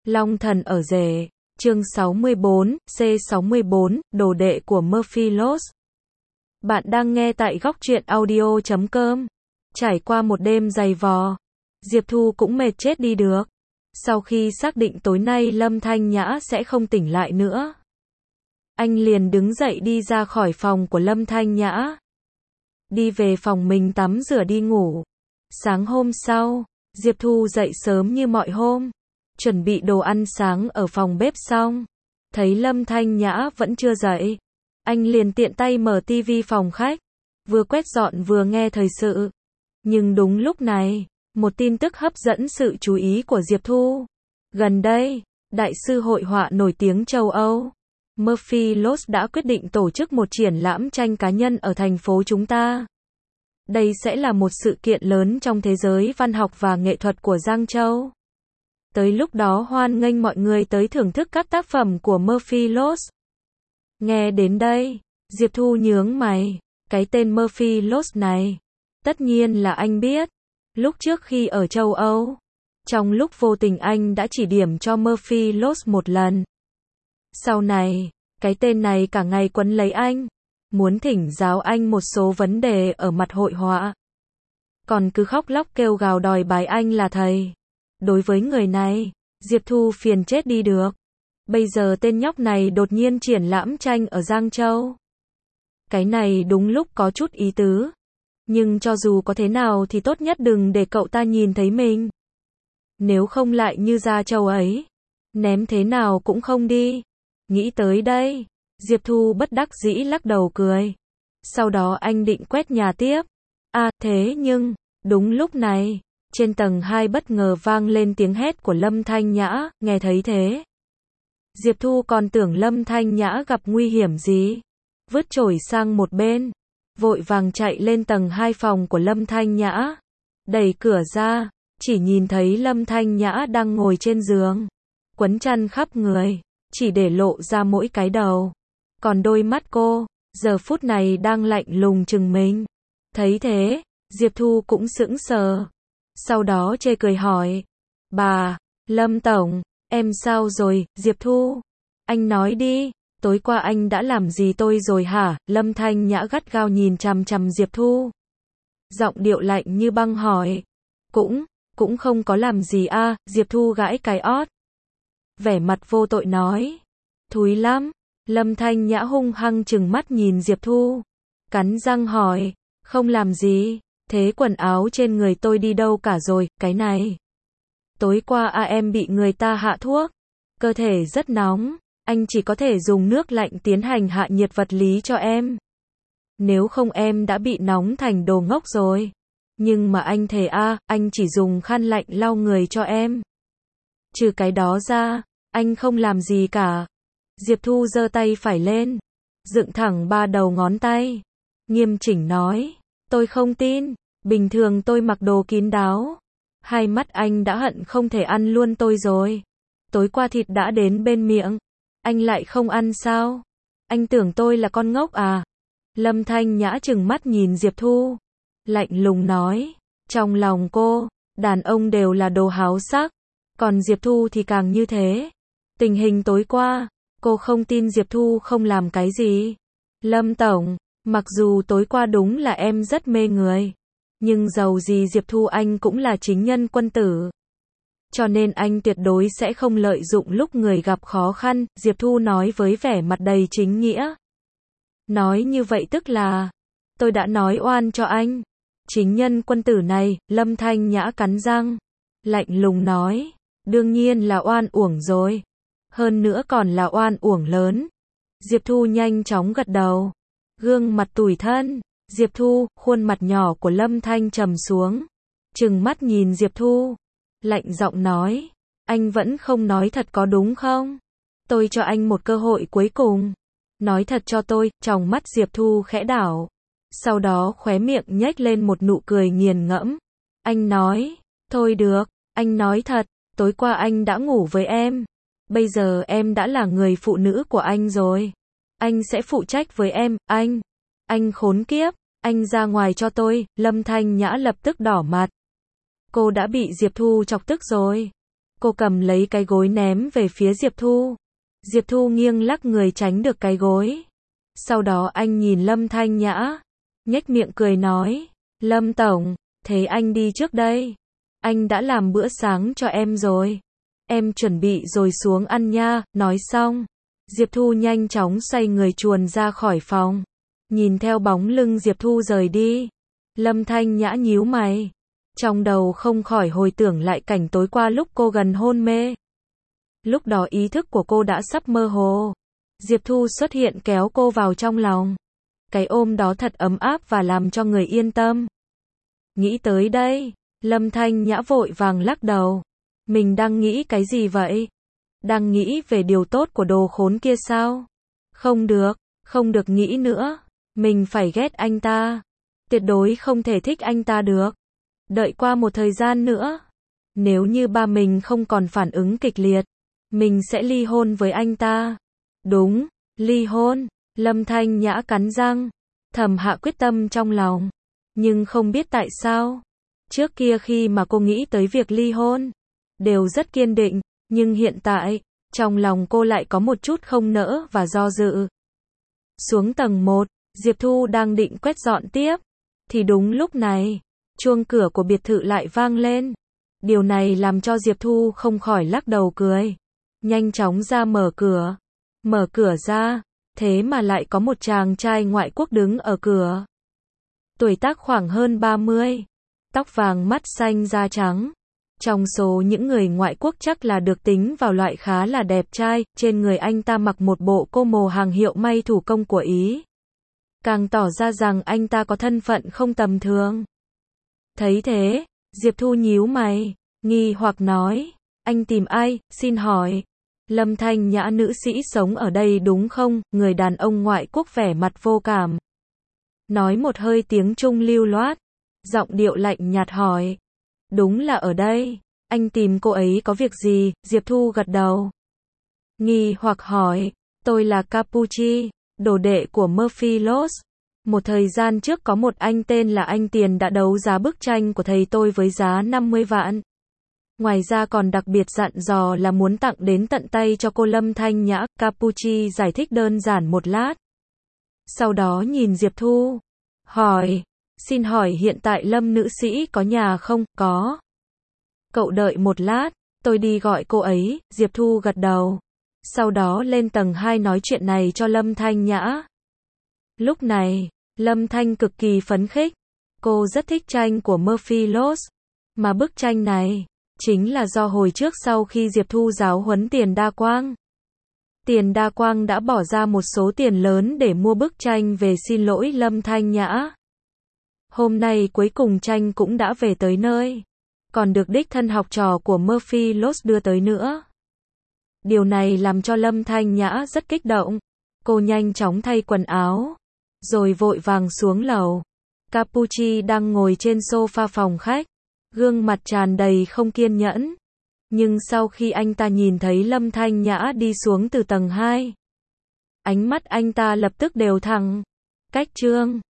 Long thần ở rể, chương 64, C64, đồ đệ của Murphy Loss. Bạn đang nghe tại góc truyện audio.com. Trải qua một đêm dày vò, Diệp Thu cũng mệt chết đi được. Sau khi xác định tối nay Lâm Thanh Nhã sẽ không tỉnh lại nữa, anh liền đứng dậy đi ra khỏi phòng của Lâm Thanh Nhã, đi về phòng mình tắm rửa đi ngủ. Sáng hôm sau, Diệp Thu dậy sớm như mọi hôm, chuẩn bị đồ ăn sáng ở phòng bếp xong, thấy Lâm Thanh Nhã vẫn chưa dậy, anh liền tiện tay mở tivi phòng khách, vừa quét dọn vừa nghe thời sự. Nhưng đúng lúc này, một tin tức hấp dẫn sự chú ý của Diệp Thu. Gần đây, đại sư hội họa nổi tiếng châu Âu, Murphy Loss đã quyết định tổ chức một triển lãm tranh cá nhân ở thành phố chúng ta. Đây sẽ là một sự kiện lớn trong thế giới văn học và nghệ thuật của Giang Châu. Tới lúc đó hoan nghênh mọi người tới thưởng thức các tác phẩm của Murphy Loss. Nghe đến đây, Diệp Thu nhướng mày, cái tên Murphy Loss này, tất nhiên là anh biết. Lúc trước khi ở châu Âu, trong lúc vô tình anh đã chỉ điểm cho Murphy Loss một lần. Sau này, cái tên này cả ngày quấn lấy anh, muốn thỉnh giáo anh một số vấn đề ở mặt hội họa. Còn cứ khóc lóc kêu gào đòi bài anh là thầy. Đối với người này, Diệp Thu phiền chết đi được. Bây giờ tên nhóc này đột nhiên triển lãm tranh ở Giang Châu. Cái này đúng lúc có chút ý tứ. Nhưng cho dù có thế nào thì tốt nhất đừng để cậu ta nhìn thấy mình. Nếu không lại như Gia Châu ấy, ném thế nào cũng không đi. Nghĩ tới đây, Diệp Thu bất đắc dĩ lắc đầu cười. Sau đó anh định quét nhà tiếp. Thế nhưng, đúng lúc này, trên tầng 2 bất ngờ vang lên tiếng hét của Lâm Thanh Nhã. Nghe thấy thế, Diệp Thu còn tưởng Lâm Thanh Nhã gặp nguy hiểm gì, vứt chổi sang một bên, vội vàng chạy lên tầng 2 phòng của Lâm Thanh Nhã. Đẩy cửa ra, chỉ nhìn thấy Lâm Thanh Nhã đang ngồi trên giường, quấn chăn khắp người, chỉ để lộ ra mỗi cái đầu. Còn đôi mắt cô, giờ phút này đang lạnh lùng chừng mình. Thấy thế, Diệp Thu cũng sững sờ. Sau đó chê cười hỏi, bà, Lâm Tổng, em sao rồi, Diệp Thu? Anh nói đi, tối qua anh đã làm gì tôi rồi hả? Lâm Thanh Nhã gắt gao nhìn chằm chằm Diệp Thu. Giọng điệu lạnh như băng hỏi, cũng không có làm gì Diệp Thu gãi cái ót. Vẻ mặt vô tội nói, thúi lắm. Lâm Thanh Nhã hung hăng trừng mắt nhìn Diệp Thu, cắn răng hỏi, không làm gì, thế quần áo trên người tôi đi đâu cả rồi, cái này. Tối qua em bị người ta hạ thuốc, cơ thể rất nóng, anh chỉ có thể dùng nước lạnh tiến hành hạ nhiệt vật lý cho em. Nếu không em đã bị nóng thành đồ ngốc rồi. Nhưng mà anh thề anh chỉ dùng khăn lạnh lau người cho em. Trừ cái đó ra, anh không làm gì cả. Diệp Thu giơ tay phải lên, dựng thẳng 3 đầu ngón tay, nghiêm chỉnh nói, tôi không tin, bình thường tôi mặc đồ kín đáo. Hai mắt anh đã hận không thể ăn luôn tôi rồi. Tối qua thịt đã đến bên miệng, anh lại không ăn sao? Anh tưởng tôi là con ngốc à? Lâm Thanh Nhã trừng mắt nhìn Diệp Thu, lạnh lùng nói, trong lòng cô, đàn ông đều là đồ háo sắc, còn Diệp Thu thì càng như thế. Tình hình tối qua, cô không tin Diệp Thu không làm cái gì. Lâm Tổng, mặc dù tối qua đúng là em rất mê người, nhưng dầu gì Diệp Thu anh cũng là chính nhân quân tử. Cho nên anh tuyệt đối sẽ không lợi dụng lúc người gặp khó khăn, Diệp Thu nói với vẻ mặt đầy chính nghĩa. Nói như vậy tức là, tôi đã nói oan cho anh. Chính nhân quân tử này, Lâm Thanh Nhã cắn răng, lạnh lùng nói, đương nhiên là oan uổng rồi. Hơn nữa còn là oan uổng lớn. Diệp Thu nhanh chóng gật đầu. Gương mặt tủi thân. Diệp Thu, khuôn mặt nhỏ của Lâm Thanh trầm xuống, trừng mắt nhìn Diệp Thu, lạnh giọng nói, anh vẫn không nói thật có đúng không? Tôi cho anh một cơ hội cuối cùng. Nói thật cho tôi. Trong mắt Diệp Thu khẽ đảo, sau đó khóe miệng nhếch lên một nụ cười nghiền ngẫm. Anh nói, thôi được, anh nói thật, tối qua anh đã ngủ với em. Bây giờ em đã là người phụ nữ của anh rồi. Anh sẽ phụ trách với em, anh khốn kiếp, anh ra ngoài cho tôi. Lâm Thanh Nhã lập tức đỏ mặt. Cô đã bị Diệp Thu chọc tức rồi. Cô cầm lấy cái gối ném về phía Diệp Thu. Diệp Thu nghiêng lắc người tránh được cái gối. Sau đó anh nhìn Lâm Thanh Nhã, nhếch miệng cười nói, Lâm Tổng, thế anh đi trước đây. Anh đã làm bữa sáng cho em rồi. Em chuẩn bị rồi xuống ăn nha. Nói xong, Diệp Thu nhanh chóng xoay người chuồn ra khỏi phòng. Nhìn theo bóng lưng Diệp Thu rời đi, Lâm Thanh Nhã nhíu mày. Trong đầu không khỏi hồi tưởng lại cảnh tối qua lúc cô gần hôn mê. Lúc đó ý thức của cô đã sắp mơ hồ. Diệp Thu xuất hiện kéo cô vào trong lòng. Cái ôm đó thật ấm áp và làm cho người yên tâm. Nghĩ tới đây, Lâm Thanh Nhã vội vàng lắc đầu. Mình đang nghĩ cái gì vậy? Đang nghĩ về điều tốt của đồ khốn kia sao? Không được nghĩ nữa. Mình phải ghét anh ta. Tuyệt đối không thể thích anh ta được. Đợi qua một thời gian nữa, nếu như ba mình không còn phản ứng kịch liệt, mình sẽ ly hôn với anh ta. Đúng, ly hôn. Lâm Thanh Nhã cắn răng, thầm hạ quyết tâm trong lòng. Nhưng không biết tại sao, trước kia khi mà cô nghĩ tới việc ly hôn, đều rất kiên định, nhưng hiện tại, trong lòng cô lại có một chút không nỡ và do dự. Xuống tầng 1, Diệp Thu đang định quét dọn tiếp, thì đúng lúc này, chuông cửa của biệt thự lại vang lên. Điều này làm cho Diệp Thu không khỏi lắc đầu cười. Nhanh chóng ra mở cửa. Mở cửa ra, thế mà lại có một chàng trai ngoại quốc đứng ở cửa. Tuổi tác khoảng hơn 30, tóc vàng mắt xanh da trắng. Trong số những người ngoại quốc chắc là được tính vào loại khá là đẹp trai, trên người anh ta mặc một bộ cô mồ hàng hiệu may thủ công của Ý. Càng tỏ ra rằng anh ta có thân phận không tầm thường. Thấy thế, Diệp Thu nhíu mày, nghi hoặc nói, anh tìm ai, xin hỏi. Lâm Thanh Nhã nữ sĩ sống ở đây đúng không? Người đàn ông ngoại quốc vẻ mặt vô cảm. Nói một hơi tiếng Trung lưu loát, giọng điệu lạnh nhạt hỏi. Đúng là ở đây, anh tìm cô ấy có việc gì? Diệp Thu gật đầu. Nghi hoặc hỏi, tôi là Capuchi, đồ đệ của Murphy Loss. Một thời gian trước có một anh tên là anh Tiền đã đấu giá bức tranh của thầy tôi với giá 50 vạn. Ngoài ra còn đặc biệt dặn dò là muốn tặng đến tận tay cho cô Lâm Thanh Nhã. Capuchi giải thích đơn giản một lát. Sau đó nhìn Diệp Thu, hỏi, xin hỏi hiện tại Lâm nữ sĩ có nhà không? Có. Cậu đợi một lát, tôi đi gọi cô ấy. Diệp Thu gật đầu. Sau đó lên tầng 2 nói chuyện này cho Lâm Thanh Nhã. Lúc này, Lâm Thanh cực kỳ phấn khích. Cô rất thích tranh của Murphy Loss. Mà bức tranh này, chính là do hồi trước sau khi Diệp Thu giáo huấn Tiền Đa Quang. Tiền Đa Quang đã bỏ ra một số tiền lớn để mua bức tranh về xin lỗi Lâm Thanh Nhã. Hôm nay cuối cùng tranh cũng đã về tới nơi. Còn được đích thân học trò của Murphy Loss đưa tới nữa. Điều này làm cho Lâm Thanh Nhã rất kích động. Cô nhanh chóng thay quần áo, rồi vội vàng xuống lầu. Capuchi đang ngồi trên sofa phòng khách, gương mặt tràn đầy không kiên nhẫn. Nhưng sau khi anh ta nhìn thấy Lâm Thanh Nhã đi xuống từ tầng 2, ánh mắt anh ta lập tức đều thẳng. Cách trương.